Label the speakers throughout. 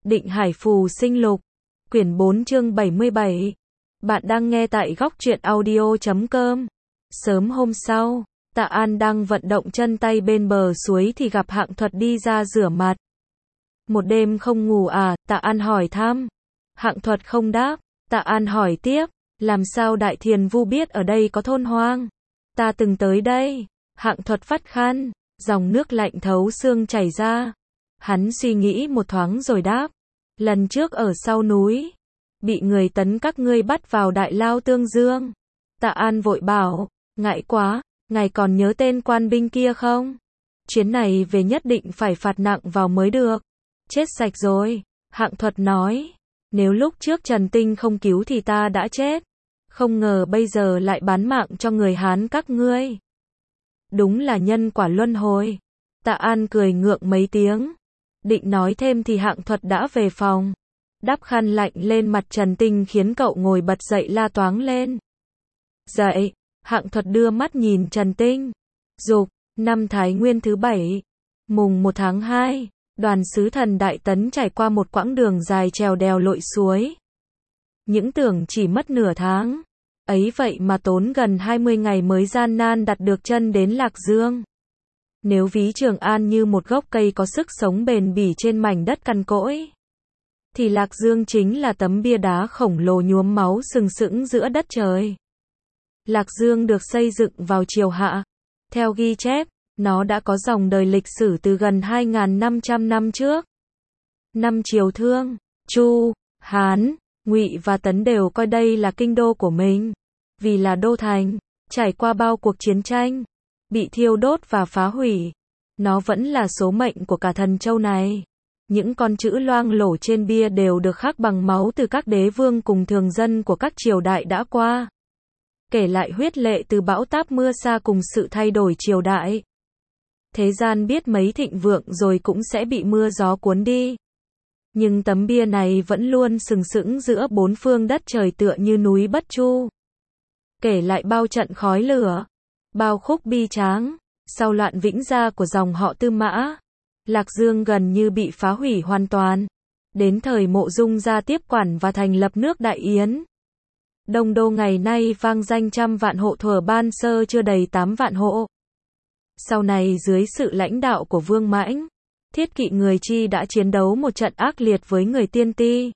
Speaker 1: Định Hải Phù Sinh Lục, quyển 4 chương 77. Bạn đang nghe tại góc truyện audio.com. Sớm hôm sau, Tạ An đang vận động chân tay bên bờ suối thì gặp Hạng Thuật đi ra rửa mặt. Một đêm không ngủ à? Tạ An hỏi thăm. Hạng Thuật không đáp. Tạ An hỏi tiếp, làm sao Đại Thiền Vu biết ở đây có thôn hoang? Ta từng tới đây. Hạng Thuật vắt khăn, dòng nước lạnh thấu xương chảy ra. Hắn suy nghĩ một thoáng rồi đáp, lần trước ở sau núi, bị người Tấn các ngươi bắt vào đại lao Tương Dương. Tạ An vội bảo, ngại quá, ngài còn nhớ tên quan binh kia không? Chuyến này về nhất định phải phạt nặng vào mới được. Chết sạch rồi, Hạng Thuật nói, nếu lúc trước Trần Tinh không cứu thì ta đã chết. Không ngờ bây giờ lại bán mạng cho người Hán các ngươi. Đúng là nhân quả luân hồi. Tạ An cười ngượng mấy tiếng. Định nói thêm thì Hạng Thuật đã về phòng. Đắp khăn lạnh lên mặt Trần Tinh khiến cậu ngồi bật dậy la toáng lên. Dậy, Hạng Thuật đưa mắt nhìn Trần Tinh. Dục, năm Thái Nguyên thứ 7, mùng 1 tháng 2, đoàn sứ thần Đại Tấn trải qua một quãng đường dài trèo đèo lội suối. Những tưởng chỉ mất nửa tháng. Ấy vậy mà tốn gần 20 ngày mới gian nan đặt được chân đến Lạc Dương. Nếu ví Trường An như một gốc cây có sức sống bền bỉ trên mảnh đất cằn cỗi, thì Lạc Dương chính là tấm bia đá khổng lồ nhuốm máu sừng sững giữa đất trời. Lạc Dương được xây dựng vào triều Hạ. Theo ghi chép, nó đã có dòng đời lịch sử từ gần 2.500 năm trước. Năm triều Thương, Chu, Hán, Ngụy và Tấn đều coi đây là kinh đô của mình. Vì là đô thành, trải qua bao cuộc chiến tranh, bị thiêu đốt và phá hủy, nó vẫn là số mệnh của cả thần châu này. Những con chữ loang lổ trên bia đều được khắc bằng máu từ các đế vương cùng thường dân của các triều đại đã qua. Kể lại huyết lệ từ bão táp mưa sa cùng sự thay đổi triều đại. Thế gian biết mấy thịnh vượng rồi cũng sẽ bị mưa gió cuốn đi. Nhưng tấm bia này vẫn luôn sừng sững giữa bốn phương đất trời tựa như núi Bất Chu. Kể lại bao trận khói lửa, bao khúc bi tráng, sau loạn vĩnh gia của dòng họ Tư Mã, Lạc Dương gần như bị phá hủy hoàn toàn. Đến thời Mộ Dung gia tiếp quản và thành lập nước Đại Yến. Đông đô ngày nay vang danh trăm vạn hộ, thuở ban sơ chưa đầy 8 vạn hộ. Sau này dưới sự lãnh đạo của Vương Mãnh, Thiết Kỵ người Chi đã chiến đấu một trận ác liệt với người Tiên Ti.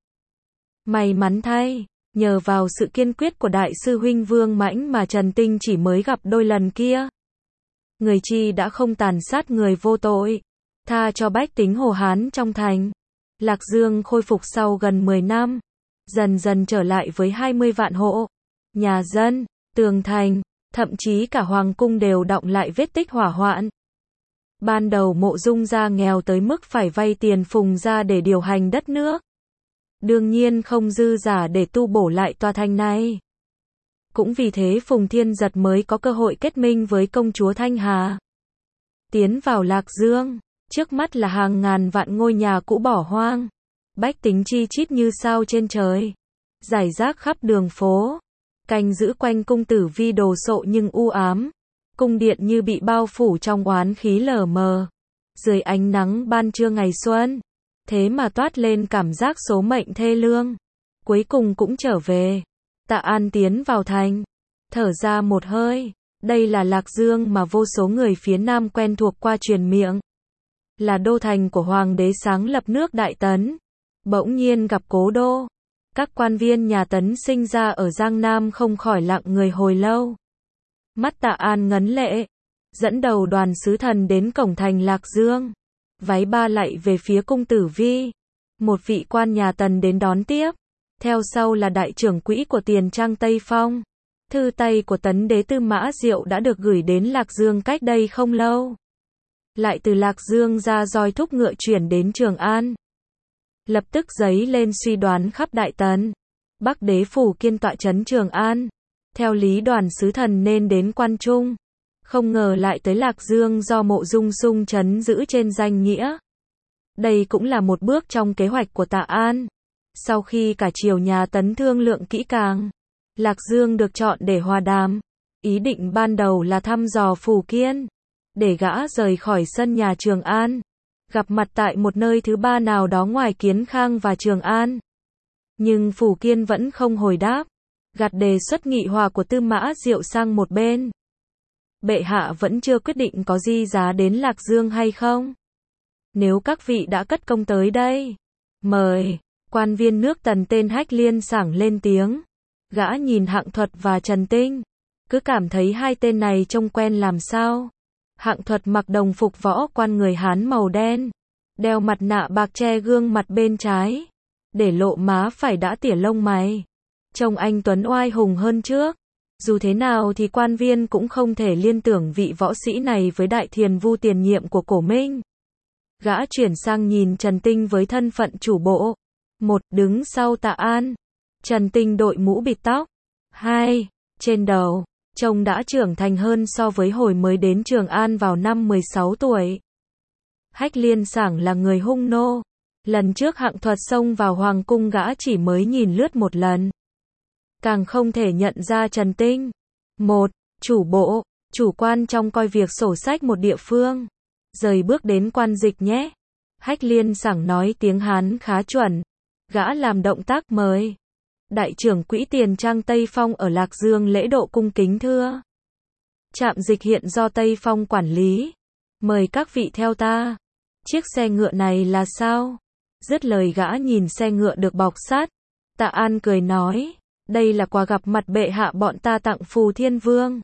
Speaker 1: May mắn thay, nhờ vào sự kiên quyết của đại sư huynh Vương Mãnh mà Trần Tinh chỉ mới gặp đôi lần kia. Người Chi đã không tàn sát người vô tội, tha cho bách tính Hồ Hán trong thành. Lạc Dương khôi phục sau gần 10 năm, dần dần trở lại với 20 vạn hộ, nhà dân, tường thành, thậm chí cả hoàng cung đều đọng lại vết tích hỏa hoạn. Ban đầu Mộ Dung gia nghèo tới mức phải vay tiền Phùng gia để điều hành đất nước. Đương nhiên không dư giả để tu bổ lại tòa thành này. Cũng vì thế Phùng Thiên Giật mới có cơ hội kết minh với công chúa Thanh Hà. Tiến vào Lạc Dương, trước mắt là hàng ngàn vạn ngôi nhà cũ bỏ hoang. Bách tính chi chít như sao trên trời, rải rác khắp đường phố. Canh giữ quanh cung Tử Vi đồ sộ nhưng u ám. Cung điện như bị bao phủ trong oán khí lờ mờ. Dưới ánh nắng ban trưa ngày xuân, thế mà toát lên cảm giác số mệnh thê lương. Cuối cùng cũng trở về. Tạ An tiến vào thành, thở ra một hơi. Đây là Lạc Dương mà vô số người phía Nam quen thuộc qua truyền miệng. Là đô thành của Hoàng đế sáng lập nước Đại Tấn. Bỗng nhiên gặp cố đô. Các quan viên nhà Tấn sinh ra ở Giang Nam không khỏi lặng người hồi lâu. Mắt Tạ An ngấn lệ, dẫn đầu đoàn sứ thần đến cổng thành Lạc Dương. Vái ba lạy về phía cung Tử Vi. Một vị quan nhà Tần đến đón tiếp. Theo sau là đại trưởng quỹ của Tiền Trang Tây Phong. Thư tay của Tấn đế Tư Mã Diệu đã được gửi đến Lạc Dương cách đây không lâu. Lại từ Lạc Dương ra roi thúc ngựa chuyển đến Trường An. Lập tức dấy lên suy đoán khắp Đại Tấn. Bắc đế phủ kiên tọa trấn Trường An. Theo lý đoàn sứ thần nên đến Quan Trung. Không ngờ lại tới Lạc Dương do Mộ Dung xung trấn giữ trên danh nghĩa. Đây cũng là một bước trong kế hoạch của Tạ An. Sau khi cả triều nhà Tấn thương lượng kỹ càng, Lạc Dương được chọn để hòa đàm. Ý định ban đầu là thăm dò Phù Kiên, để gã rời khỏi sân nhà Trường An. gặp mặt tại một nơi thứ ba nào đó ngoài Kiến Khang và Trường An. Nhưng Phù Kiên vẫn không hồi đáp, gạt đề xuất nghị hòa của Tư Mã Diệu sang một bên. Bệ hạ vẫn chưa quyết định có di giá đến Lạc Dương hay không? Nếu các vị đã cất công tới đây, mời. Quan viên nước Tần tên Hách Liên Sảng lên tiếng. Gã nhìn Hạng Thuật và Trần Tinh, cứ cảm thấy hai tên này trông quen làm sao. Hạng Thuật mặc đồng phục võ quan người Hán màu đen, đeo mặt nạ bạc che gương mặt bên trái, để lộ má phải đã tỉa lông mày. Trông anh tuấn oai hùng hơn trước. Dù thế nào thì quan viên cũng không thể liên tưởng vị võ sĩ này với đại thiền vu tiền nhiệm của Cổ Minh. Gã chuyển sang nhìn Trần Tinh với thân phận chủ bộ. 1. Đứng sau Tạ An. Trần Tinh đội mũ bịt tóc. 2. Trên đầu, trông đã trưởng thành hơn so với hồi mới đến Trường An vào năm 16 tuổi. Hách Liên Sảng là người hung nô. Lần trước Hạng Thuật xông vào hoàng cung gã chỉ mới nhìn lướt một lần. Càng không thể nhận ra Trần Tinh. 1. Chủ bộ, chủ quan trong coi việc sổ sách một địa phương. Rời bước đến quan dịch nhé. Hách Liên Sảng nói tiếng Hán khá chuẩn. Gã làm động tác mời. Đại trưởng quỹ tiền trang Tây Phong ở Lạc Dương lễ độ cung kính thưa. Trạm dịch hiện do Tây Phong quản lý. Mời các vị theo ta. Chiếc xe ngựa này là sao? Dứt lời gã nhìn xe ngựa được bọc sắt. Tạ An cười nói. Đây là quà gặp mặt bệ hạ bọn ta tặng Phù Thiên Vương.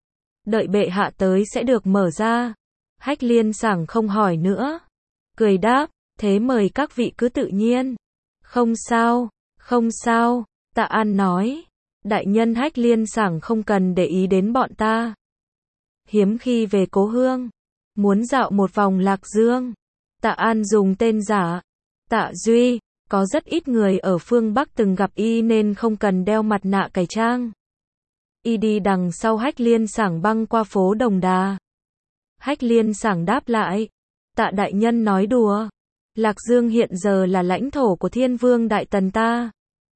Speaker 1: Đợi bệ hạ tới sẽ được mở ra. Hách Liên Sảng không hỏi nữa. Cười đáp, thế mời các vị cứ tự nhiên. Không sao, không sao, Tạ An nói. Đại nhân Hách Liên Sảng không cần để ý đến bọn ta. Hiếm khi về cố hương, muốn dạo một vòng Lạc Dương. Tạ An dùng tên giả, Tạ Duy. Có rất ít người ở phương Bắc từng gặp y nên không cần đeo mặt nạ cải trang. Y đi đằng sau Hách Liên Sảng băng qua phố Đồng Đà. Hách Liên Sảng đáp lại. Tạ đại nhân nói đùa. Lạc Dương hiện giờ là lãnh thổ của Thiên Vương Đại Tần ta.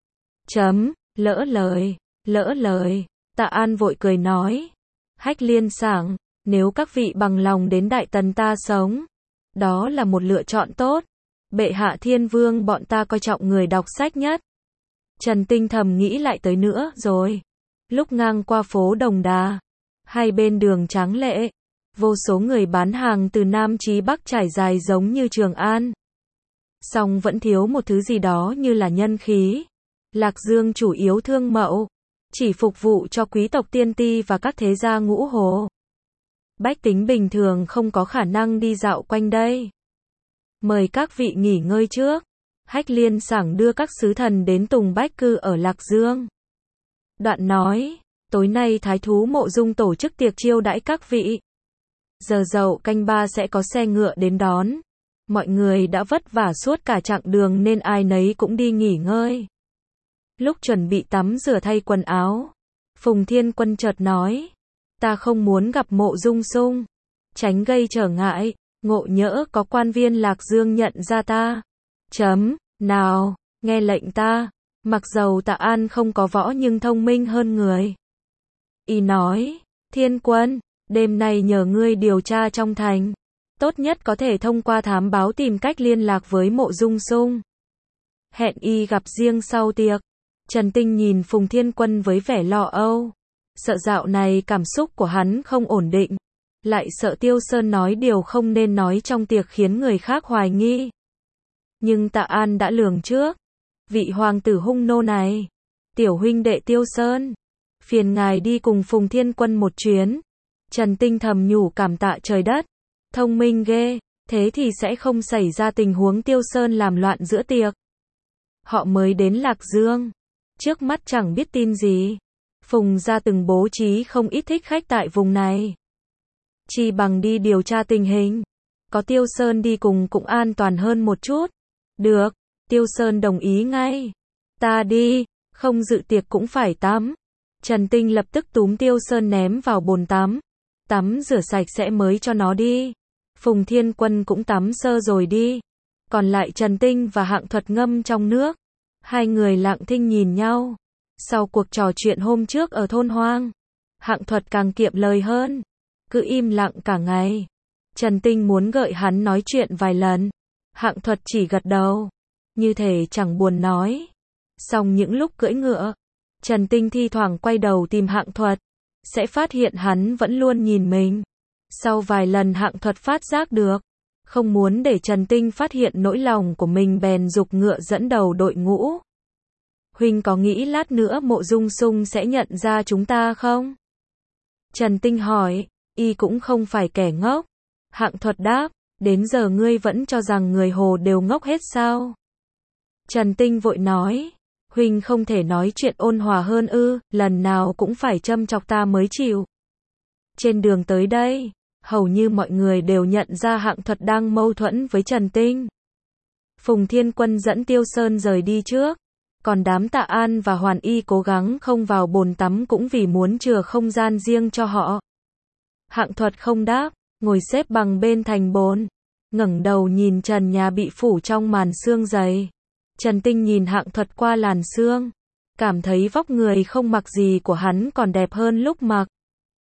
Speaker 1: Lỡ lời. Tạ An vội cười nói. Hách Liên Sảng, nếu các vị bằng lòng đến Đại Tần ta sống, đó là một lựa chọn tốt. Bệ hạ Thiên Vương bọn ta coi trọng người đọc sách nhất. Trần Tinh thầm nghĩ lại tới nữa rồi. Lúc ngang qua phố Đồng Đà, hai bên đường tráng lệ, vô số người bán hàng từ Nam chí Bắc trải dài giống như Trường An. Song vẫn thiếu một thứ gì đó như là nhân khí. Lạc Dương chủ yếu thương mậu, chỉ phục vụ cho quý tộc tiên ti và các thế gia ngũ hồ. Bách tính bình thường không có khả năng đi dạo quanh đây. Mời các vị nghỉ ngơi trước. Hách Liên Sảng đưa các sứ thần đến Tùng Bách Cư ở Lạc Dương. Đoạn nói, tối nay Thái thú Mộ Dung tổ chức tiệc chiêu đãi các vị. Giờ dậu canh ba sẽ có xe ngựa đến đón. Mọi người đã vất vả suốt cả chặng đường nên ai nấy cũng đi nghỉ ngơi. Lúc chuẩn bị tắm rửa thay quần áo, Phùng Thiên Quân chợt nói, ta không muốn gặp Mộ Dung Sung, tránh gây trở ngại. Ngộ nhỡ có quan viên Lạc Dương nhận ra ta. Nào, nghe lệnh ta. Mặc dầu Tạ An không có võ nhưng thông minh hơn người. Y nói, Thiên Quân, đêm nay nhờ ngươi điều tra trong thành. Tốt nhất có thể thông qua thám báo tìm cách liên lạc với Mộ Dung Sung. Hẹn y gặp riêng sau tiệc. Trần Tinh nhìn Phùng Thiên Quân với vẻ lo âu. Sợ dạo này cảm xúc của hắn không ổn định. Lại sợ Tiêu Sơn nói điều không nên nói trong tiệc khiến người khác hoài nghi. Nhưng Tạ An đã lường trước. Vị hoàng tử hung nô này. Tiểu huynh đệ Tiêu Sơn. Phiền ngài đi cùng Phùng Thiên Quân một chuyến. Trần Tinh thầm nhủ cảm tạ trời đất. Thông minh ghê. Thế thì sẽ không xảy ra tình huống Tiêu Sơn làm loạn giữa tiệc. Họ mới đến Lạc Dương. Trước mắt chẳng biết tin gì. Phùng gia từng bố trí không ít thích khách tại vùng này. Chỉ bằng đi điều tra tình hình. Có Tiêu Sơn đi cùng cũng an toàn hơn một chút. Được, Tiêu Sơn đồng ý ngay. Ta đi, không dự tiệc cũng phải tắm. Trần Tinh lập tức túm Tiêu Sơn ném vào bồn tắm. Tắm rửa sạch sẽ mới cho nó đi. Phùng Thiên Quân cũng tắm sơ rồi đi. Còn lại Trần Tinh và Hạng Thuật ngâm trong nước. Hai người lặng thinh nhìn nhau. Sau cuộc trò chuyện hôm trước ở thôn hoang, Hạng Thuật càng kiệm lời hơn. Cứ im lặng cả ngày. Trần Tinh muốn gợi hắn nói chuyện vài lần. Hạng Thuật chỉ gật đầu, như thể chẳng buồn nói. Xong những lúc cưỡi ngựa, Trần Tinh thi thoảng quay đầu tìm Hạng Thuật, sẽ phát hiện hắn vẫn luôn nhìn mình. Sau vài lần Hạng Thuật phát giác được, không muốn để Trần Tinh phát hiện nỗi lòng của mình bèn giục ngựa dẫn đầu đội ngũ. Huynh có nghĩ lát nữa Mộ Dung Sung sẽ nhận ra chúng ta không? Trần Tinh hỏi, y cũng không phải kẻ ngốc. Hạng Thuật đáp, đến giờ ngươi vẫn cho rằng người Hồ đều ngốc hết sao? Trần Tinh vội nói, huynh không thể nói chuyện ôn hòa hơn ư, lần nào cũng phải châm chọc ta mới chịu. Trên đường tới đây, hầu như mọi người đều nhận ra Hạng Thuật đang mâu thuẫn với Trần Tinh. Phùng Thiên Quân dẫn Tiêu Sơn rời đi trước, còn đám Tạ An và Hoàn Y cố gắng không vào bồn tắm cũng vì muốn chừa không gian riêng cho họ. Hạng Thuật không đáp, ngồi xếp bằng bên thành bồn, ngẩng đầu nhìn trần nhà bị phủ trong màn sương dày. Trần Tinh nhìn Hạng Thuật qua làn sương, cảm thấy vóc người không mặc gì của hắn còn đẹp hơn lúc mặc.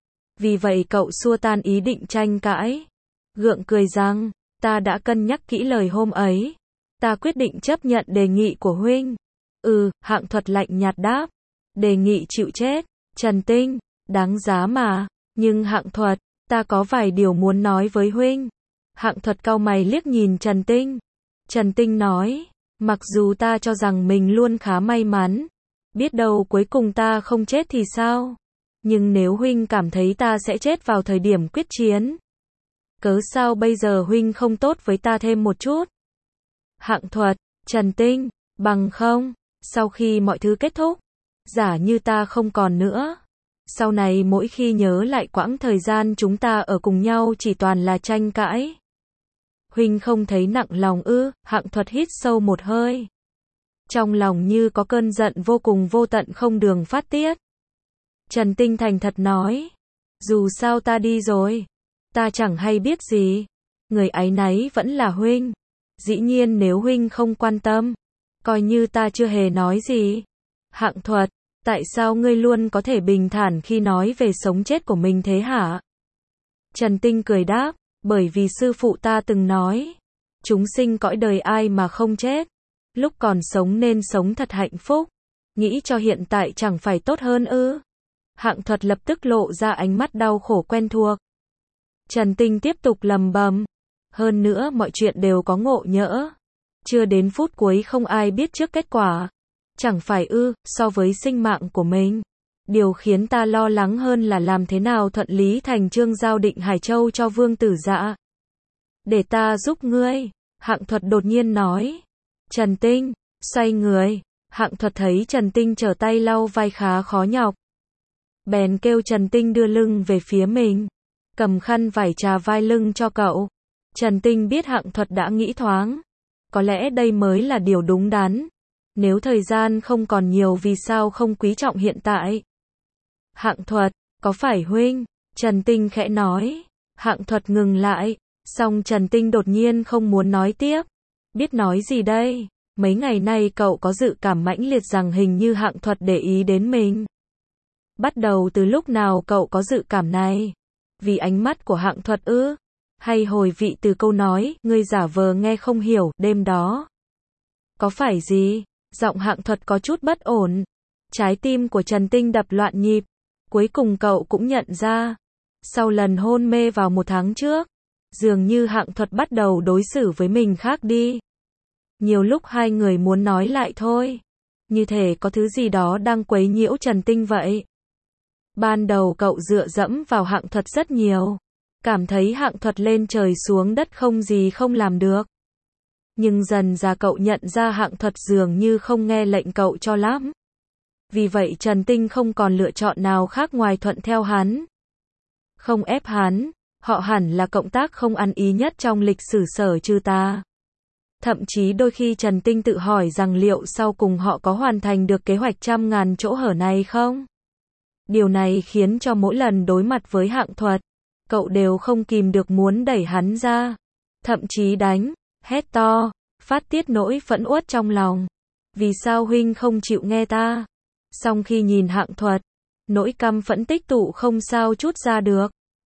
Speaker 1: Vì vậy cậu xua tan ý định tranh cãi, gượng cười rằng, ta đã cân nhắc kỹ lời hôm ấy, ta quyết định chấp nhận đề nghị của huynh. Hạng Thuật lạnh nhạt đáp, đề nghị chịu chết. Trần Tinh, đáng giá mà, nhưng Hạng Thuật, ta có vài điều muốn nói với huynh. Hạng Thuật cau mày liếc nhìn Trần Tinh. Trần Tinh nói, mặc dù ta cho rằng mình luôn khá may mắn, biết đâu cuối cùng ta không chết thì sao? Nhưng nếu huynh cảm thấy ta sẽ chết vào thời điểm quyết chiến, cớ sao bây giờ huynh không tốt với ta thêm một chút? Hạng Thuật, Trần Tinh, bằng không, sau khi mọi thứ kết thúc, giả như ta không còn nữa, sau này mỗi khi nhớ lại quãng thời gian chúng ta ở cùng nhau chỉ toàn là tranh cãi. Huynh không thấy nặng lòng ư? Hạng Thuật hít sâu một hơi. Trong lòng như có cơn giận vô cùng vô tận không đường phát tiết. Trần Tinh thành thật nói, dù sao ta đi rồi, ta chẳng hay biết gì. Người áy náy vẫn là huynh. Dĩ nhiên nếu huynh không quan tâm, coi như ta chưa hề nói gì. Hạng Thuật, tại sao ngươi luôn có thể bình thản khi nói về sống chết của mình thế hả? Trần Tinh cười đáp, bởi vì sư phụ ta từng nói, chúng sinh cõi đời ai mà không chết, lúc còn sống nên sống thật hạnh phúc, nghĩ cho hiện tại chẳng phải tốt hơn ư? Hạng Thuật lập tức lộ ra ánh mắt đau khổ quen thuộc. Trần Tinh tiếp tục lầm bầm, hơn nữa mọi chuyện đều có ngộ nhỡ, chưa đến phút cuối không ai biết trước kết quả. Chẳng phải ư, so với sinh mạng của mình, điều khiến ta lo lắng hơn là làm thế nào thuận lý thành chương giao Định Hải Châu cho Vương Tử Dạ. Để ta giúp ngươi, Hạng Thuật đột nhiên nói. Trần Tinh, xoay người, Hạng Thuật thấy Trần Tinh trở tay lau vai khá khó nhọc. Bèn kêu Trần Tinh đưa lưng về phía mình, cầm khăn vải chà vai lưng cho cậu. Trần Tinh biết Hạng Thuật đã nghĩ thoáng, có lẽ đây mới là điều đúng đắn. Nếu thời gian không còn nhiều vì sao không quý trọng hiện tại? Hạng Thuật, có phải huynh? Trần Tinh khẽ nói. Hạng Thuật ngừng lại, song Trần Tinh đột nhiên không muốn nói tiếp. Biết nói gì đây? Mấy ngày nay cậu có dự cảm mãnh liệt rằng hình như Hạng Thuật để ý đến mình. Bắt đầu từ lúc nào cậu có dự cảm này? Vì ánh mắt của Hạng Thuật ư? Hay hồi vị từ câu nói, ngươi giả vờ nghe không hiểu, đêm đó? Có phải gì? Giọng Hạng Thuật có chút bất ổn. Trái tim của Trần Tinh đập loạn nhịp. Cuối cùng cậu cũng nhận ra. Sau lần hôn mê vào 1 tháng trước, dường như Hạng Thuật bắt đầu đối xử với mình khác đi. Nhiều lúc hai người muốn nói lại thôi. Như thể có thứ gì đó đang quấy nhiễu Trần Tinh vậy. Ban đầu cậu dựa dẫm vào Hạng Thuật rất nhiều. Cảm thấy Hạng Thuật lên trời xuống đất không gì không làm được. Nhưng dần ra cậu nhận ra Hạng Thuật dường như không nghe lệnh cậu cho lắm. Vì vậy Trần Tinh không còn lựa chọn nào khác ngoài thuận theo hắn. Không ép hắn, họ hẳn là cộng tác không ăn ý nhất trong lịch sử Sở Trừ Tà. Thậm chí đôi khi Trần Tinh tự hỏi rằng liệu sau cùng họ có hoàn thành được kế hoạch 100.000 chỗ hở này không? Điều này khiến cho mỗi lần đối mặt với Hạng Thuật, cậu đều không kìm được muốn đẩy hắn ra. Thậm chí đánh, hét to, phát tiết nỗi phẫn uất trong lòng. Vì sao huynh không chịu nghe ta? Song khi nhìn Hạng Thuật, nỗi căm phẫn tích tụ không sao trút ra được.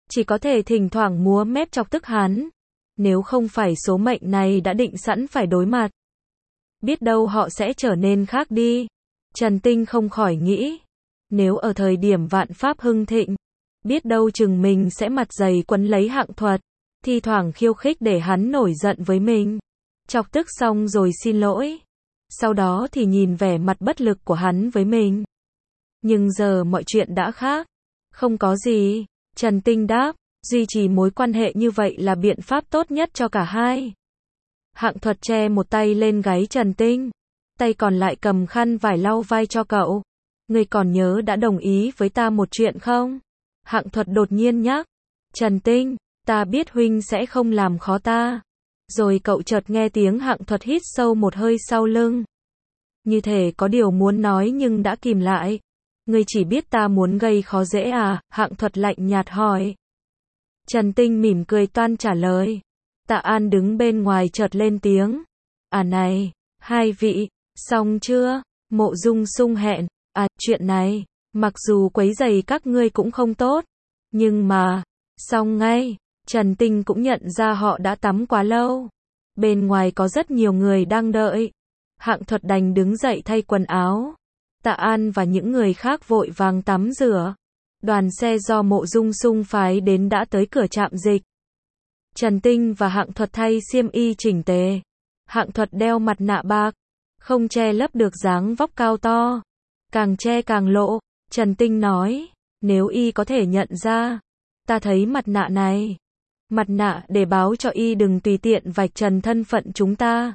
Speaker 1: chỉ có thể thỉnh thoảng múa mép chọc tức hắn. Nếu không phải số mệnh này đã định sẵn phải đối mặt, biết đâu họ sẽ trở nên khác đi. Trần Tinh không khỏi nghĩ, nếu ở thời điểm vạn pháp hưng thịnh, biết đâu chừng mình sẽ mặt dày quấn lấy Hạng Thuật, thi thoảng khiêu khích để hắn nổi giận với mình. Chọc tức xong rồi xin lỗi. Sau đó thì nhìn vẻ mặt bất lực của hắn với mình. Nhưng giờ mọi chuyện đã khác. Không có gì. Trần Tinh đáp, duy trì mối quan hệ như vậy là biện pháp tốt nhất cho cả hai. Hạng Thuật che một tay lên gáy Trần Tinh, tay còn lại cầm khăn vải lau vai cho cậu. Ngươi còn nhớ đã đồng ý với ta một chuyện không? Hạng Thuật đột nhiên nhắc. Trần Tinh, ta biết huynh sẽ không làm khó ta. Rồi cậu chợt nghe tiếng Hạng Thuật hít sâu một hơi sau lưng. Như thể có điều muốn nói nhưng đã kìm lại. Ngươi chỉ biết ta muốn gây khó dễ à? Hạng Thuật lạnh nhạt hỏi. Trần Tinh mỉm cười toan trả lời. Tạ An đứng bên ngoài chợt lên tiếng. À này, hai vị, xong chưa? Mộ Dung Sung hẹn. À, chuyện này, mặc dù quấy rầy các ngươi cũng không tốt. Nhưng mà, xong ngay. Trần Tinh cũng nhận ra họ đã tắm quá lâu. Bên ngoài có rất nhiều người đang đợi. Hạng Thuật đành đứng dậy thay quần áo. Tạ An và những người khác vội vàng tắm rửa. Đoàn xe do Mộ Dung Sung phái đến đã tới cửa trạm dịch. Trần Tinh và Hạng Thuật thay xiêm y chỉnh tề. Hạng Thuật đeo mặt nạ bạc, không che lấp được dáng vóc cao to. Càng che càng lộ. Trần Tinh nói, nếu y có thể nhận ra, ta thấy mặt nạ này. Mặt nạ để báo cho y đừng tùy tiện vạch trần thân phận chúng ta.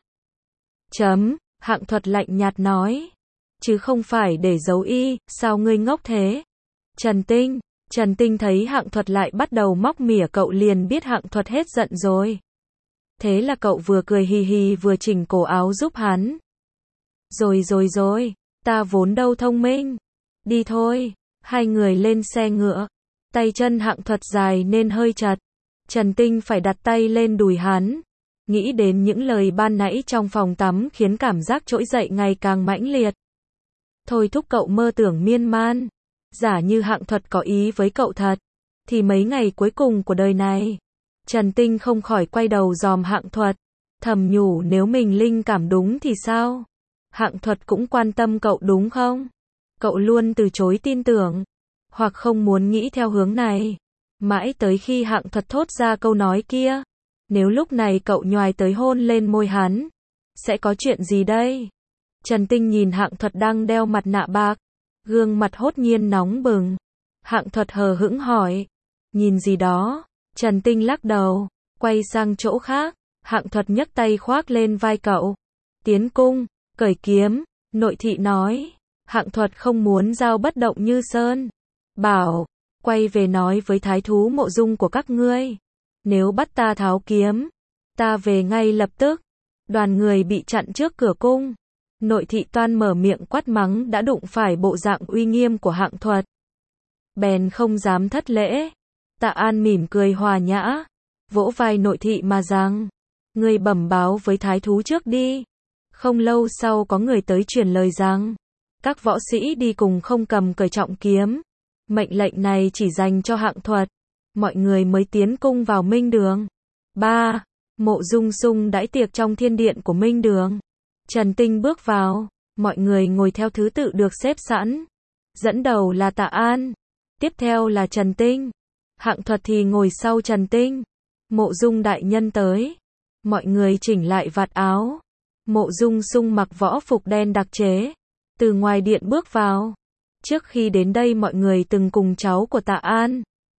Speaker 1: Hạng Thuật lạnh nhạt nói. Chứ không phải để giấu y, sao ngươi ngốc thế? Trần Tinh thấy Hạng Thuật lại bắt đầu móc mỉa cậu liền biết Hạng Thuật hết giận rồi. Thế là cậu vừa cười hì hì vừa chỉnh cổ áo giúp hắn. Rồi, ta vốn đâu thông minh. Đi thôi. Hai người lên xe ngựa. Tay chân Hạng Thuật dài nên hơi chật. Trần Tinh phải đặt tay lên đùi hắn. Nghĩ đến những lời ban nãy trong phòng tắm khiến cảm giác trỗi dậy ngày càng mãnh liệt. Thôi thúc cậu mơ tưởng miên man. Giả như Hạng Thuật có ý với cậu thật, thì mấy ngày cuối cùng của đời này, Trần Tinh không khỏi quay đầu dòm Hạng Thuật, thầm nhủ nếu mình linh cảm đúng thì sao? Hạng Thuật cũng quan tâm cậu đúng không? Cậu luôn từ chối tin tưởng, hoặc không muốn nghĩ theo hướng này. Mãi tới khi Hạng Thuật thốt ra câu nói kia, nếu lúc này cậu nhoài tới hôn lên môi hắn, sẽ có chuyện gì đây? Trần Tinh nhìn Hạng Thuật đang đeo mặt nạ bạc, gương mặt hốt nhiên nóng bừng. Hạng Thuật hờ hững hỏi, nhìn gì đó? Trần Tinh lắc đầu, quay sang chỗ khác. Hạng Thuật nhấc tay khoác lên vai cậu. Tiến cung, cởi kiếm, nội thị nói. Hạng Thuật không muốn dao bất động như sơn. Bảo, quay về nói với thái thú Mộ Dung của các ngươi. Nếu bắt ta tháo kiếm, ta về ngay lập tức. Đoàn người bị chặn trước cửa cung. Nội thị toan mở miệng quát mắng đã đụng phải bộ dạng uy nghiêm của Hạng Thuật. Bèn không dám thất lễ. Tạ An mỉm cười hòa nhã, vỗ vai nội thị mà rằng, ngươi bẩm báo với thái thú trước đi. Không lâu sau có người tới truyền lời rằng, các võ sĩ đi cùng không cầm cởi trọng kiếm. Mệnh lệnh này chỉ dành cho Hạng Thuật. Mọi người mới tiến cung vào Minh Đường. 3. Mộ Dung Sung đãi tiệc trong thiên điện của Minh Đường. Trần Tinh bước vào, mọi người ngồi theo thứ tự được xếp sẵn. Dẫn đầu là Tạ An, tiếp theo là Trần Tinh. Hạng Thuật thì ngồi sau Trần Tinh. Mộ Dung đại nhân tới. Mọi người chỉnh lại vạt áo. Mộ Dung Sung mặc võ phục đen đặc chế, từ ngoài điện bước vào. Trước khi đến đây mọi người từng cùng cháu của Tạ An,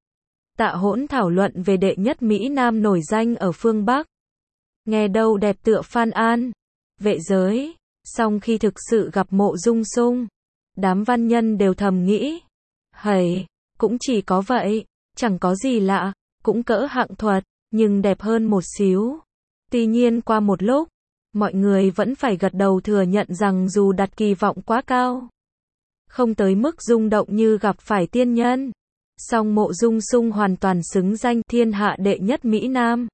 Speaker 1: Tạ Hỗn thảo luận về đệ nhất Mỹ Nam nổi danh ở phương Bắc. Nghe đâu đẹp tựa Phan An, vệ giới. Song khi thực sự gặp Mộ Dung Sung, đám văn nhân đều thầm nghĩ, hầy, cũng chỉ có vậy, chẳng có gì lạ, cũng cỡ Hạng Thuật, nhưng đẹp hơn một xíu. Tuy nhiên qua một lúc, mọi người vẫn phải gật đầu thừa nhận rằng dù đặt kỳ vọng quá cao, không tới mức rung động như gặp phải tiên nhân, song Mộ Dung Sung hoàn toàn xứng danh thiên hạ đệ nhất Mỹ Nam.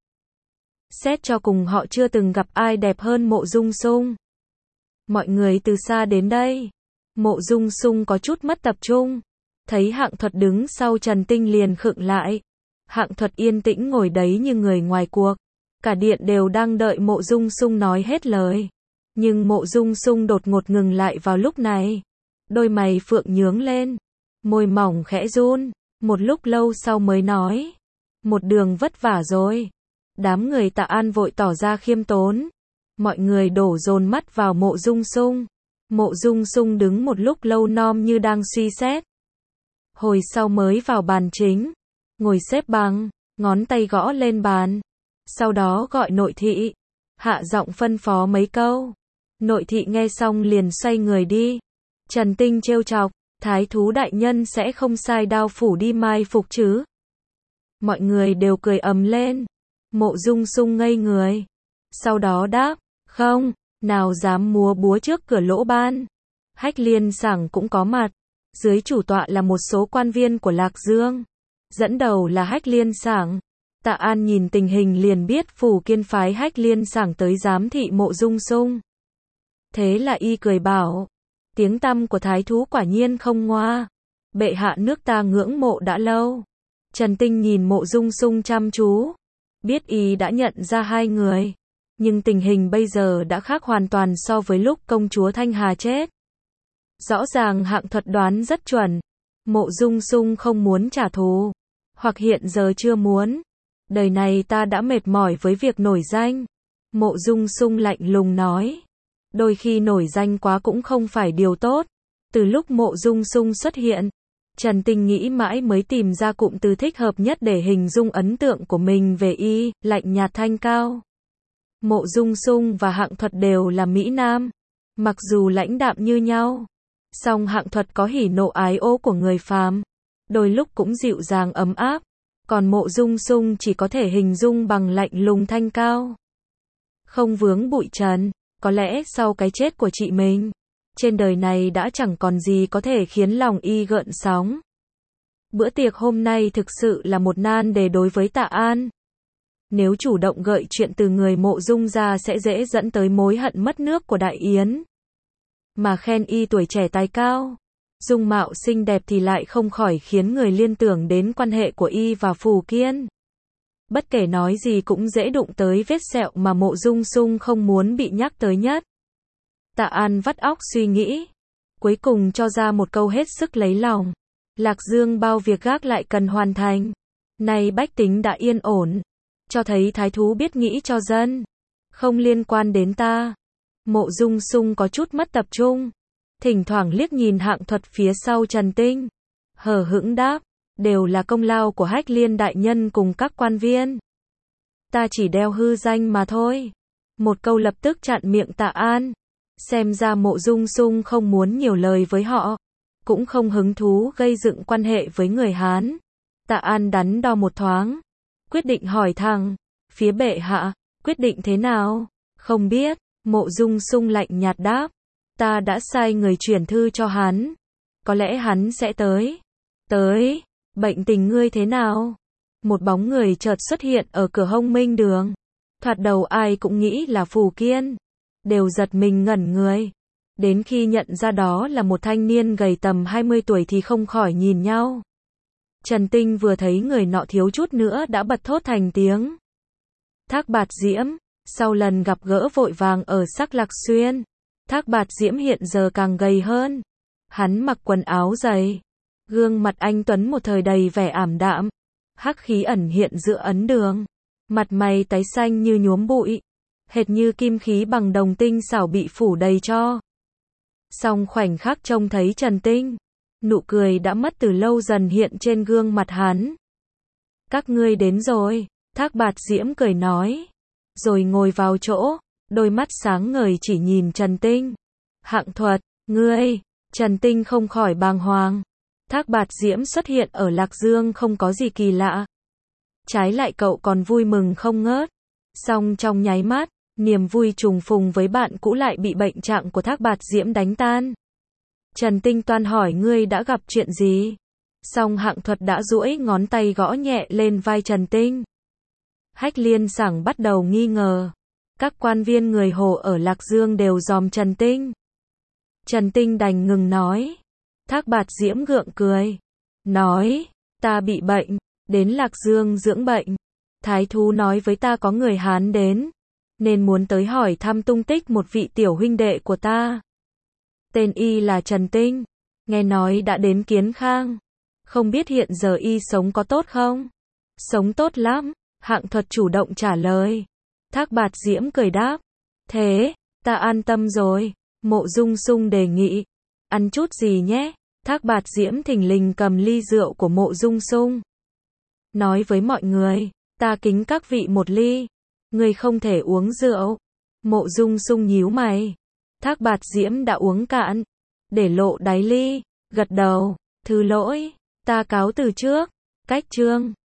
Speaker 1: Xét cho cùng họ chưa từng gặp ai đẹp hơn Mộ Dung Sung. Mọi người từ xa đến đây. Mộ Dung Sung có chút mất tập trung. Thấy Hạng Thuật đứng sau Trần Tinh liền khựng lại. Hạng Thuật yên tĩnh ngồi đấy như người ngoài cuộc. Cả điện đều đang đợi Mộ Dung Sung nói hết lời. Nhưng Mộ Dung Sung đột ngột ngừng lại vào lúc này. Đôi mày phượng nhướng lên. Môi mỏng khẽ run. Một lúc lâu sau mới nói. Một đường vất vả rồi. Đám người Tạ An vội tỏ ra khiêm tốn. Mọi người đổ dồn mắt vào Mộ Dung Sung. Mộ Dung Sung đứng một lúc lâu nom như đang suy xét. Hồi sau mới vào bàn chính. Ngồi xếp bằng, ngón tay gõ lên bàn. Sau đó gọi nội thị. Hạ giọng phân phó mấy câu. Nội thị nghe xong liền xoay người đi. Trần Tinh trêu chọc, thái thú đại nhân sẽ không sai đao phủ đi mai phục chứ. Mọi người đều cười ầm lên. Mộ Dung Sung ngây người. Sau đó đáp, không, nào dám múa búa trước cửa lỗ ban. Hách Liên Sảng cũng có mặt. Dưới chủ tọa là một số quan viên của Lạc Dương. Dẫn đầu là Hách Liên Sảng. Tạ An nhìn tình hình liền biết Phủ Kiên phái Hách Liên Sảng tới giám thị Mộ Dung Sung. Thế là y cười bảo, tiếng tăm của thái thú quả nhiên không ngoa. Bệ hạ nước ta ngưỡng mộ đã lâu. Trần Tinh nhìn Mộ Dung Sung chăm chú. Biết y đã nhận ra hai người. Nhưng tình hình bây giờ đã khác hoàn toàn so với lúc công chúa Thanh Hà chết. Rõ ràng Hạng Thuật đoán rất chuẩn. Mộ Dung Sung không muốn trả thù. Hoặc hiện giờ chưa muốn. Đời này ta đã mệt mỏi với việc nổi danh. Mộ Dung Sung lạnh lùng nói. Đôi khi nổi danh quá cũng không phải điều tốt. Từ lúc Mộ Dung Sung xuất hiện, Trần Tinh nghĩ mãi mới tìm ra cụm từ thích hợp nhất để hình dung ấn tượng của mình về y, lạnh nhạt thanh cao. Mộ Dung Sung và Hạng Thuật đều là Mỹ Nam. Mặc dù lãnh đạm như nhau, song Hạng Thuật có hỉ nộ ái ố của người phàm. Đôi lúc cũng dịu dàng ấm áp. Còn Mộ Dung Sung chỉ có thể hình dung bằng lạnh lùng thanh cao. Không vướng bụi trần. Có lẽ sau cái chết của chị mình, trên đời này đã chẳng còn gì có thể khiến lòng y gợn sóng. Bữa tiệc hôm nay thực sự là một nan đề đối với Tạ An. Nếu chủ động gợi chuyện từ người Mộ Dung ra sẽ dễ dẫn tới mối hận mất nước của Đại Yến. Mà khen y tuổi trẻ tài cao, dung mạo xinh đẹp thì lại không khỏi khiến người liên tưởng đến quan hệ của y và Phù Kiên. Bất kể nói gì cũng dễ đụng tới vết sẹo mà Mộ Dung Sung không muốn bị nhắc tới nhất. Tạ An vắt óc suy nghĩ. Cuối cùng cho ra một câu hết sức lấy lòng. Lạc Dương bao việc gác lại cần hoàn thành. Nay bách tính đã yên ổn. Cho thấy thái thú biết nghĩ cho dân. Không liên quan đến ta. Mộ Dung Sung có chút mất tập trung. Thỉnh thoảng liếc nhìn Hạng Thuật phía sau Trần Tinh. Hờ hững đáp. Đều là công lao của Hách Liên đại nhân cùng các quan viên. Ta chỉ đeo hư danh mà thôi. Một câu lập tức chặn miệng Tạ An. Xem ra Mộ Dung Sung không muốn nhiều lời với họ. Cũng không hứng thú gây dựng quan hệ với người Hán. Tạ An đắn đo một thoáng. Quyết định hỏi thẳng. Phía bệ hạ, quyết định thế nào? Không biết. Mộ Dung Sung lạnh nhạt đáp. Ta đã sai người chuyển thư cho hắn. Có lẽ hắn sẽ tới. Tới. Bệnh tình ngươi thế nào? Một bóng người chợt xuất hiện ở cửa Hông Minh Đường. Thoạt đầu ai cũng nghĩ là Phù Kiên. Đều giật mình ngẩn người. Đến khi nhận ra đó là một thanh niên gầy tầm 20 tuổi thì không khỏi nhìn nhau. Trần Tinh vừa thấy người nọ thiếu chút nữa đã bật thốt thành tiếng. Thác Bạt Diễm. Sau lần gặp gỡ vội vàng ở Sắc Lạc Xuyên, Thác Bạt Diễm hiện giờ càng gầy hơn. Hắn mặc quần áo dày. Gương mặt anh tuấn một thời đầy vẻ ảm đạm. Hắc khí ẩn hiện giữa ấn đường. Mặt mày tái xanh như nhuốm bụi. Hệt như kim khí bằng đồng tinh xảo bị phủ đầy tro. Song khoảnh khắc trông thấy Trần Tinh, nụ cười đã mất từ lâu dần hiện trên gương mặt hắn. Các ngươi đến rồi, Thác Bạt Diễm cười nói. Rồi ngồi vào chỗ, đôi mắt sáng ngời chỉ nhìn Trần Tinh. Hạng Thuật, ngươi, Trần Tinh không khỏi bàng hoàng. Thác Bạt Diễm xuất hiện ở Lạc Dương không có gì kỳ lạ. Trái lại cậu còn vui mừng không ngớt. Song trong nháy mắt, niềm vui trùng phùng với bạn cũ lại bị bệnh trạng của Thác Bạt Diễm đánh tan. Trần Tinh toan hỏi ngươi đã gặp chuyện gì? Song Hạng Thuật đã duỗi ngón tay gõ nhẹ lên vai Trần Tinh. Hách Liên Sảng bắt đầu nghi ngờ. Các quan viên người Hồ ở Lạc Dương đều dòm Trần Tinh. Trần Tinh đành ngừng nói. Thác Bạt Diễm gượng cười. Nói, ta bị bệnh, đến Lạc Dương dưỡng bệnh. Thái thú nói với ta có người Hán đến, nên muốn tới hỏi thăm tung tích một vị tiểu huynh đệ của ta. Tên y là Trần Tinh, nghe nói đã đến Kiến Khang. Không biết hiện giờ y sống có tốt không? Sống tốt lắm, Hạng Thuật chủ động trả lời. Thác Bạt Diễm cười đáp. Thế, ta an tâm rồi. Mộ Dung Sung đề nghị. Ăn chút gì nhé? Thác Bạt Diễm thình lình cầm ly rượu của Mộ Dung Sung. Nói với mọi người, ta kính các vị một ly. Người không thể uống rượu. Mộ Dung Sung nhíu mày. Thác Bạt Diễm đã uống cạn. Để lộ đáy ly, gật đầu. Thứ lỗi, ta cáo từ trước. Cách chương